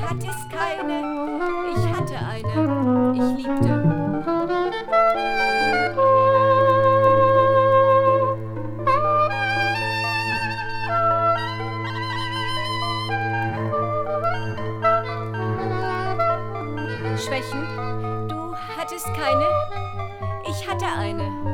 hattest keine, ich hatte eine, ich liebte. Schwächen, du hattest keine, ich hatte eine.